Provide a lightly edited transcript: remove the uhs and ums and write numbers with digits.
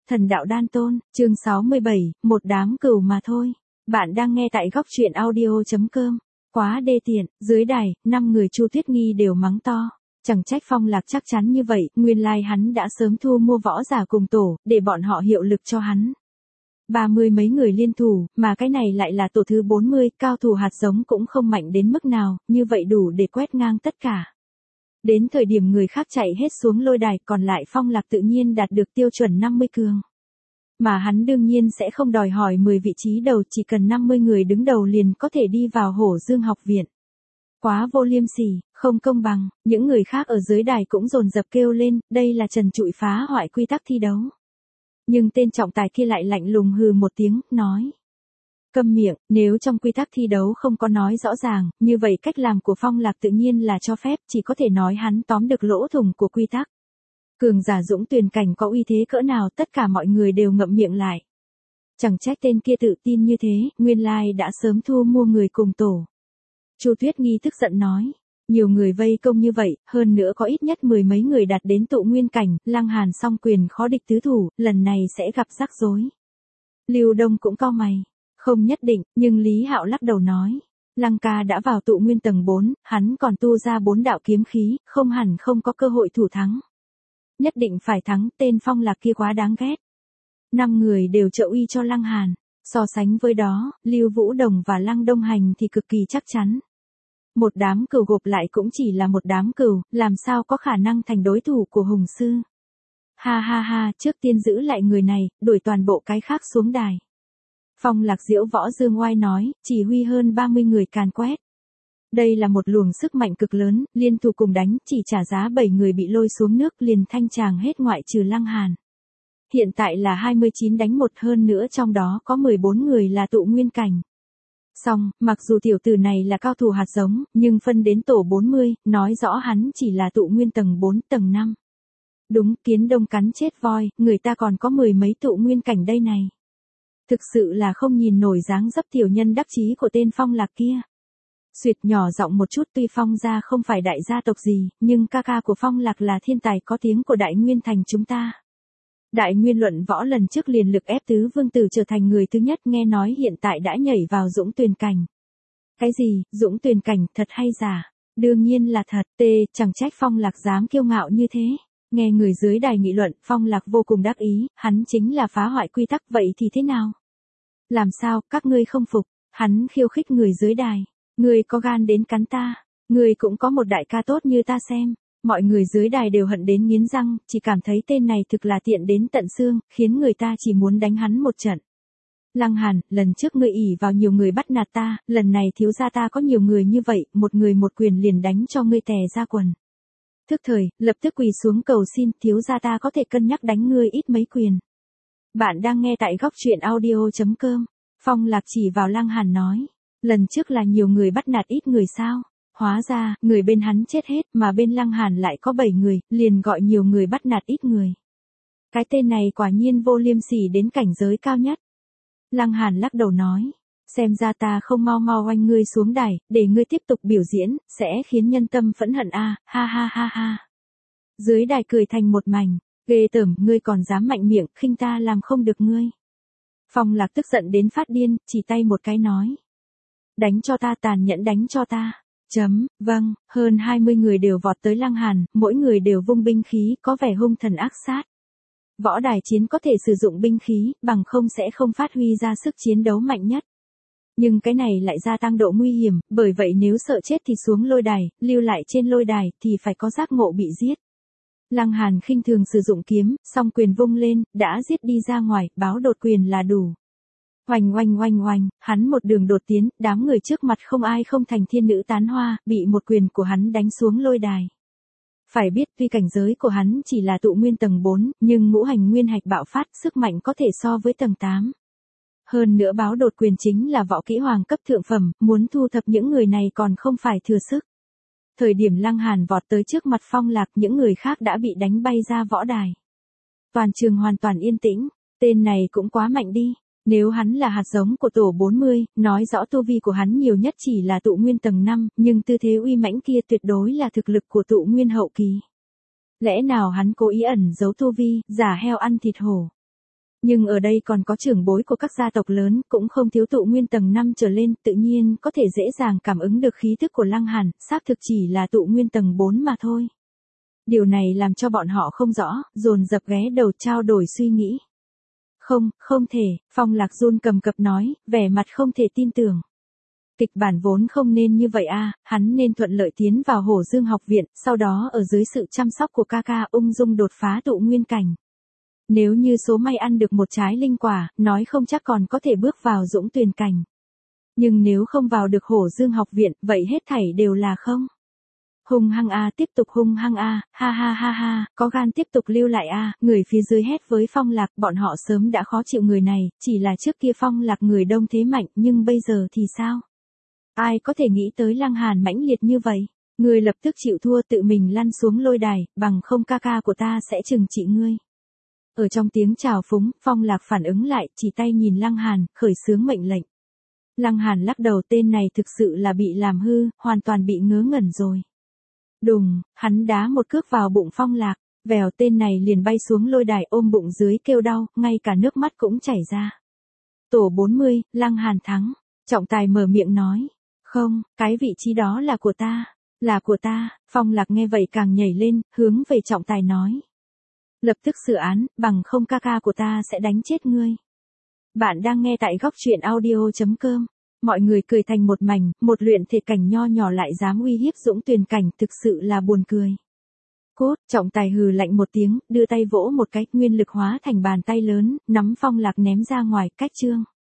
Thần đạo đan tôn, chương 67, một đám cừu mà thôi. Bạn đang nghe tại góc truyện audio.com. Quá đê tiện, dưới đài, 5 người Chu Tuyết Nghi đều mắng to. Chẳng trách Phong Lạc chắc chắn như vậy, nguyên lai hắn đã sớm thu mua võ giả cùng tổ, để bọn họ hiệu lực cho hắn. 30 mấy người liên thủ, mà cái này lại là tổ thứ 40, cao thủ hạt giống cũng không mạnh đến mức nào, như vậy đủ để quét ngang tất cả. Đến thời điểm người khác chạy hết xuống lôi đài, còn lại Phong Lạc tự nhiên đạt được tiêu chuẩn 50 cường. Mà hắn đương nhiên sẽ không đòi hỏi 10 vị trí đầu, chỉ cần 50 người đứng đầu liền có thể đi vào Hổ Dương học viện. Quá vô liêm sỉ, không công bằng, những người khác ở dưới đài cũng dồn dập kêu lên, đây là trần trụi phá hoại quy tắc thi đấu. Nhưng tên trọng tài kia lại lạnh lùng hừ một tiếng, nói. Câm miệng, nếu trong quy tắc thi đấu không có nói rõ ràng, như vậy cách làm của Phong Lạc tự nhiên là cho phép, chỉ có thể nói hắn tóm được lỗ thủng của quy tắc. Cường giả Dũng Tuyền cảnh có uy thế cỡ nào, tất cả mọi người đều ngậm miệng lại. Chẳng trách tên kia tự tin như thế, nguyên lai đã sớm thu mua người cùng tổ. Chu Tuyết Nghi tức giận nói, nhiều người vây công như vậy, hơn nữa có ít nhất 10 mấy người đạt đến tụ nguyên cảnh, Lăng Hàn song quyền khó địch tứ thủ, lần này sẽ gặp rắc rối. Lưu Đông cũng cau mày. Không nhất định, nhưng Lý Hạo lắc đầu nói. Lăng ca đã vào tụ nguyên tầng 4, hắn còn tu ra 4 đạo kiếm khí, không hẳn không có cơ hội thủ thắng. Nhất định phải thắng, tên Phong Lạc kia quá đáng ghét. 5 người đều trợ uy cho Lăng Hàn. So sánh với đó, Lưu Vũ Đồng và Lăng Đông Hành thì cực kỳ chắc chắn. Một đám cừu gộp lại cũng chỉ là một đám cừu, làm sao có khả năng thành đối thủ của Hùng Sư. Ha ha ha, trước tiên giữ lại người này, đuổi toàn bộ cái khác xuống đài. Phong Lạc diễu võ dương oai nói, chỉ huy hơn 30 người càn quét. Đây là một luồng sức mạnh cực lớn, liên thủ cùng đánh, chỉ trả giá 7 người bị lôi xuống nước liền thanh tràng hết ngoại trừ Lăng Hàn. Hiện tại là 29 đánh 1, hơn nữa trong đó có 14 người là tụ nguyên cảnh. Xong, mặc dù tiểu tử này là cao thủ hạt giống, nhưng phân đến tổ 40, nói rõ hắn chỉ là tụ nguyên tầng 4, tầng 5. Đúng, kiến đông cắn chết voi, người ta còn có 10 mấy tụ nguyên cảnh đây này. Thực sự là không nhìn nổi dáng dấp tiểu nhân đắc chí của tên Phong Lạc kia. Xuyệt nhỏ giọng một chút, tuy Phong gia không phải đại gia tộc gì, nhưng ca ca của Phong Lạc là thiên tài có tiếng của Đại Nguyên thành chúng ta. Đại Nguyên luận võ lần trước liền lực ép tứ vương tử trở thành người thứ nhất, nghe nói hiện tại đã nhảy vào Dũng Tuyền cảnh. Cái gì, Dũng Tuyền cảnh, thật hay giả? Đương nhiên là thật, chẳng trách Phong Lạc dám kiêu ngạo như thế. Nghe người dưới đài nghị luận, Phong Lạc vô cùng đắc ý, hắn chính là phá hoại quy tắc, vậy thì thế nào? Làm sao, các ngươi không phục? Hắn khiêu khích người dưới đài. Ngươi có gan đến cắn ta? Ngươi cũng có một đại ca tốt như ta xem. Mọi người dưới đài đều hận đến nghiến răng, chỉ cảm thấy tên này thực là tiện đến tận xương, khiến người ta chỉ muốn đánh hắn một trận. Lăng Hàn, lần trước ngươi ỷ vào nhiều người bắt nạt ta, lần này thiếu gia ta có nhiều người như vậy, một người một quyền liền đánh cho ngươi tè ra quần. Thức thời, lập tức quỳ xuống cầu xin, thiếu gia ta có thể cân nhắc đánh ngươi ít mấy quyền. Bạn đang nghe tại góc truyện audio.com. Phong Lạc chỉ vào Lăng Hàn nói, lần trước là nhiều người bắt nạt ít người sao? Hóa ra, người bên hắn chết hết, mà bên Lăng Hàn lại có 7 người, liền gọi nhiều người bắt nạt ít người. Cái tên này quả nhiên vô liêm sỉ đến cảnh giới cao nhất. Lăng Hàn lắc đầu nói, xem ra ta không mau oanh ngươi xuống đài, để ngươi tiếp tục biểu diễn, sẽ khiến nhân tâm phẫn hận a, ha ha ha ha. Dưới đài cười thành một mảnh, ghê tởm, ngươi còn dám mạnh miệng, khinh ta làm không được ngươi. Phong Lạc tức giận đến phát điên, chỉ tay một cái nói. Đánh cho ta, tàn nhẫn đánh cho ta. Vâng, hơn 20 người đều vọt tới Lăng Hàn, mỗi người đều vung binh khí, có vẻ hung thần ác sát. Võ đài chiến có thể sử dụng binh khí, bằng không sẽ không phát huy ra sức chiến đấu mạnh nhất. Nhưng cái này lại gia tăng độ nguy hiểm, bởi vậy nếu sợ chết thì xuống lôi đài, lưu lại trên lôi đài thì phải có giác ngộ bị giết. Lăng Hàn khinh thường sử dụng kiếm, song quyền vung lên, đã giết đi ra ngoài, báo đột quyền là đủ. Oanh oanh oanh oanh, hắn một đường đột tiến, đám người trước mặt không ai không thành thiên nữ tán hoa, bị một quyền của hắn đánh xuống lôi đài. Phải biết tuy cảnh giới của hắn chỉ là tụ nguyên tầng 4, nhưng ngũ hành nguyên hạch bạo phát, sức mạnh có thể so với tầng 8. Hơn nữa báo đột quyền chính là võ kỹ hoàng cấp thượng phẩm, muốn thu thập những người này còn không phải thừa sức. Thời điểm Lăng Hàn vọt tới trước mặt Phong Lạc, những người khác đã bị đánh bay ra võ đài. Toàn trường hoàn toàn yên tĩnh, tên này cũng quá mạnh đi. Nếu hắn là hạt giống của tổ 40, nói rõ tu vi của hắn nhiều nhất chỉ là tụ nguyên tầng 5, nhưng tư thế uy mãnh kia tuyệt đối là thực lực của tụ nguyên hậu kỳ. Lẽ nào hắn cố ý ẩn giấu tu vi, giả heo ăn thịt hổ? Nhưng ở đây còn có trưởng bối của các gia tộc lớn, cũng không thiếu tụ nguyên tầng 5 trở lên, tự nhiên có thể dễ dàng cảm ứng được khí thức của Lăng Hàn, xác thực chỉ là tụ nguyên tầng 4 mà thôi. Điều này làm cho bọn họ không rõ, dồn dập ghé đầu trao đổi suy nghĩ. Không, không thể, Phong Lạc run cầm cập nói, vẻ mặt không thể tin tưởng. Kịch bản vốn không nên như vậy a, hắn nên thuận lợi tiến vào Hổ Dương học viện, sau đó ở dưới sự chăm sóc của ca ca ung dung đột phá tụ nguyên cảnh. Nếu như số may ăn được một trái linh quả, nói không chắc còn có thể bước vào dũng tuyền cảnh. Nhưng nếu không vào được Hổ Dương học viện, vậy hết thảy đều là không. Hung hăng a, tiếp tục hung hăng a, ha ha ha ha, có gan tiếp tục lưu lại a, người phía dưới hét với Phong Lạc, bọn họ sớm đã khó chịu người này, chỉ là trước kia Phong Lạc người đông thế mạnh, nhưng bây giờ thì sao? Ai có thể nghĩ tới Lăng Hàn mãnh liệt như vậy? Ngươi lập tức chịu thua, tự mình lăn xuống lôi đài, bằng không ca ca của ta sẽ trừng trị ngươi. Ở trong tiếng chào phúng, Phong Lạc phản ứng lại, chỉ tay nhìn Lăng Hàn, khởi xướng mệnh lệnh. Lăng Hàn lắc đầu, tên này thực sự là bị làm hư, hoàn toàn bị ngớ ngẩn rồi. Đùng, hắn đá một cước vào bụng Phong Lạc, vèo, tên này liền bay xuống lôi đài ôm bụng dưới kêu đau, ngay cả nước mắt cũng chảy ra. Tổ 40, Lăng Hàn thắng. Trọng tài mở miệng nói. Không, cái vị trí đó là của ta. Là của ta. Phong Lạc nghe vậy càng nhảy lên, hướng về trọng tài nói. Lập tức xử án, bằng không ca ca của ta sẽ đánh chết ngươi. Bạn đang nghe tại góc truyện audio.com. Mọi người cười thành một mảnh, một luyện thể cảnh nho nhỏ lại dám uy hiếp dũng tuyền cảnh, thực sự là buồn cười. Cốt, trọng tài hừ lạnh một tiếng, đưa tay vỗ một cái, nguyên lực hóa thành bàn tay lớn, nắm Phong Lạc ném ra ngoài, cách chương.